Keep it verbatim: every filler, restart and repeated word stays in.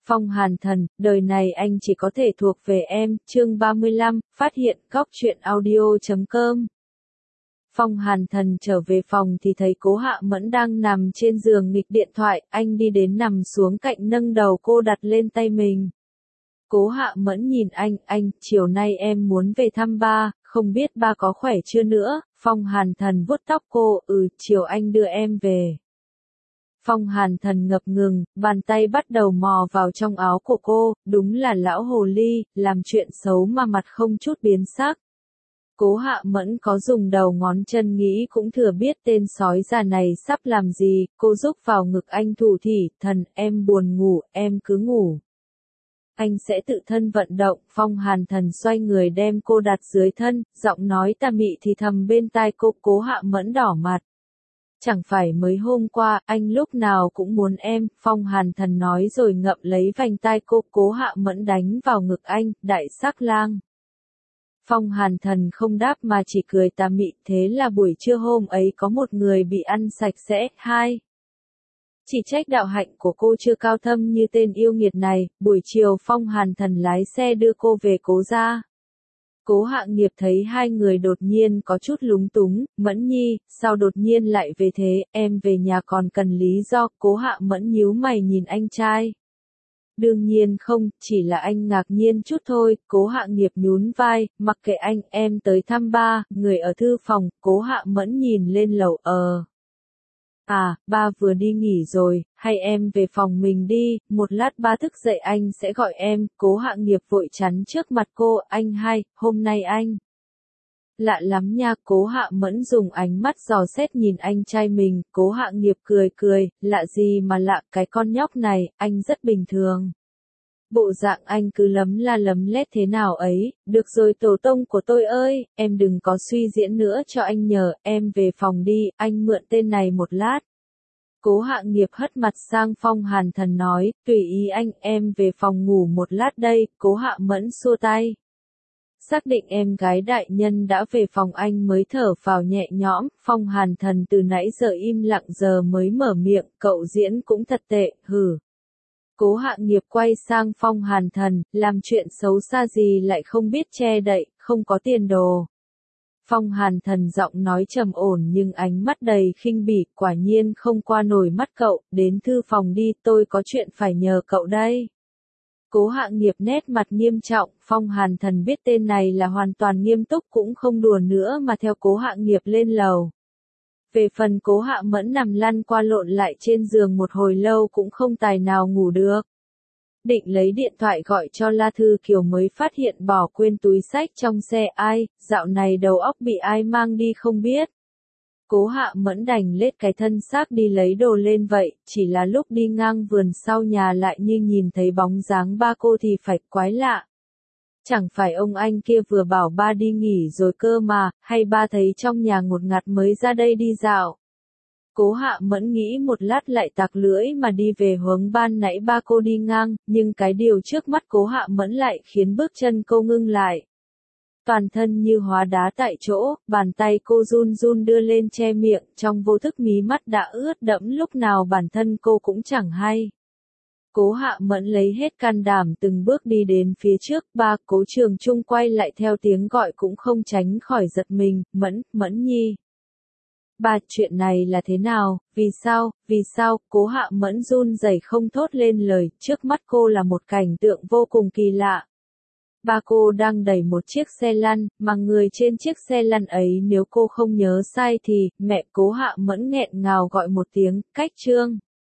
Phong Hàn Thần, đời này anh chỉ có thể thuộc về em, chương ba mươi lăm, phát hiện, góc truyện audio chấm com. Phong Hàn Thần trở về phòng thì thấy Cố Hạ Mẫn đang nằm trên giường nghịch điện thoại, anh đi đến nằm xuống cạnh nâng đầu cô đặt lên tay mình. Cố Hạ Mẫn nhìn anh, anh, chiều nay em muốn về thăm ba, không biết ba có khỏe chưa nữa, Phong Hàn Thần vuốt tóc cô, ừ, chiều anh đưa em về. Phong Hàn Thần ngập ngừng, bàn tay bắt đầu mò vào trong áo của cô, đúng là lão hồ ly, làm chuyện xấu mà mặt không chút biến sắc. Cố Hạ Mẫn có dùng đầu ngón chân nghĩ cũng thừa biết tên sói già này sắp làm gì, cô rúc vào ngực anh thủ thỉ, thần, em buồn ngủ, em cứ ngủ. Anh sẽ tự thân vận động, Phong Hàn Thần xoay người đem cô đặt dưới thân, giọng nói tà mị thì thầm bên tai cô. Cố Hạ Mẫn đỏ mặt. Chẳng phải mới hôm qua, anh lúc nào cũng muốn em, Phong Hàn Thần nói rồi ngậm lấy vành tai cô. Cố Hạ Mẫn đánh vào ngực anh, đại sắc lang. Phong Hàn Thần không đáp mà chỉ cười tà mị, thế là buổi trưa hôm ấy có một người bị ăn sạch sẽ, hai. Chỉ trách đạo hạnh của cô chưa cao thâm như tên yêu nghiệt này, buổi chiều Phong Hàn Thần lái xe đưa cô về Cố gia. Cố Hạ Nghiệp thấy hai người đột nhiên có chút lúng túng, Mẫn Nhi, sao đột nhiên lại về thế, em về nhà còn cần lý do, Cố Hạ Mẫn nhíu mày nhìn anh trai. Đương nhiên không, chỉ là anh ngạc nhiên chút thôi, Cố Hạ Nghiệp nhún vai, mặc kệ anh, em tới thăm ba, người ở thư phòng, Cố Hạ Mẫn nhìn lên lầu, ờ. À, ba vừa đi nghỉ rồi, hay em về phòng mình đi, một lát ba thức dậy anh sẽ gọi em, Cố Hạ Nghiệp vội chắn trước mặt cô, anh hai, hôm nay anh. Lạ lắm nha, Cố Hạ Mẫn dùng ánh mắt dò xét nhìn anh trai mình, Cố Hạ Nghiệp cười cười, lạ gì mà lạ, cái con nhóc này, anh rất bình thường. Bộ dạng anh cứ lấm la lấm lét thế nào ấy, được rồi tổ tông của tôi ơi, em đừng có suy diễn nữa cho anh nhờ, em về phòng đi, anh mượn tên này một lát. Cố Hạ Nghiệp hất mặt sang Phong Hàn Thần nói, tùy ý anh, em về phòng ngủ một lát đây, Cố Hạ Mẫn xua tay. Xác định em gái đại nhân đã về phòng anh mới thở phào nhẹ nhõm, Phong Hàn Thần từ nãy giờ im lặng giờ mới mở miệng, cậu diễn cũng thật tệ, hừ. Cố Hạ Nghiệp quay sang Phong Hàn Thần, làm chuyện xấu xa gì lại không biết che đậy, không có tiền đồ. Phong Hàn Thần giọng nói trầm ổn nhưng ánh mắt đầy khinh bỉ, quả nhiên không qua nổi mắt cậu, đến thư phòng đi, tôi có chuyện phải nhờ cậu đây. Cố Hạ Nghiệp nét mặt nghiêm trọng, Phong Hàn Thần biết tên này là hoàn toàn nghiêm túc cũng không đùa nữa mà theo Cố Hạ Nghiệp lên lầu. Về phần Cố Hạ Mẫn nằm lăn qua lộn lại trên giường một hồi lâu cũng không tài nào ngủ được. Định lấy điện thoại gọi cho La Thư Kiều mới phát hiện bỏ quên túi xách trong xe, ai, dạo này đầu óc bị ai mang đi không biết. Cố Hạ Mẫn đành lết cái thân xác đi lấy đồ lên vậy, chỉ là lúc đi ngang vườn sau nhà lại như nhìn thấy bóng dáng ba cô thì phải quái lạ. Chẳng phải ông anh kia vừa bảo ba đi nghỉ rồi cơ mà, hay ba thấy trong nhà ngột ngạt mới ra đây đi dạo. Cố Hạ Mẫn nghĩ một lát lại tặc lưỡi mà đi về hướng ban nãy ba cô đi ngang, nhưng cái điều trước mắt Cố Hạ Mẫn lại khiến bước chân cô ngưng lại. Toàn thân như hóa đá tại chỗ, bàn tay cô run run đưa lên che miệng, trong vô thức mí mắt đã ướt đẫm lúc nào bản thân cô cũng chẳng hay. Cố Hạ Mẫn lấy hết can đảm từng bước đi đến phía trước, ba, Cố Trường Trung quay lại theo tiếng gọi cũng không tránh khỏi giật mình, Mẫn, Mẫn Nhi. Ba, chuyện này là thế nào, vì sao, vì sao, Cố Hạ Mẫn run rẩy không thốt lên lời, trước mắt cô là một cảnh tượng vô cùng kỳ lạ. Ba cô đang đẩy một chiếc xe lăn, mà người trên chiếc xe lăn ấy nếu cô không nhớ sai thì, mẹ Cố Hạ Mẫn nghẹn ngào gọi một tiếng, cách Trương.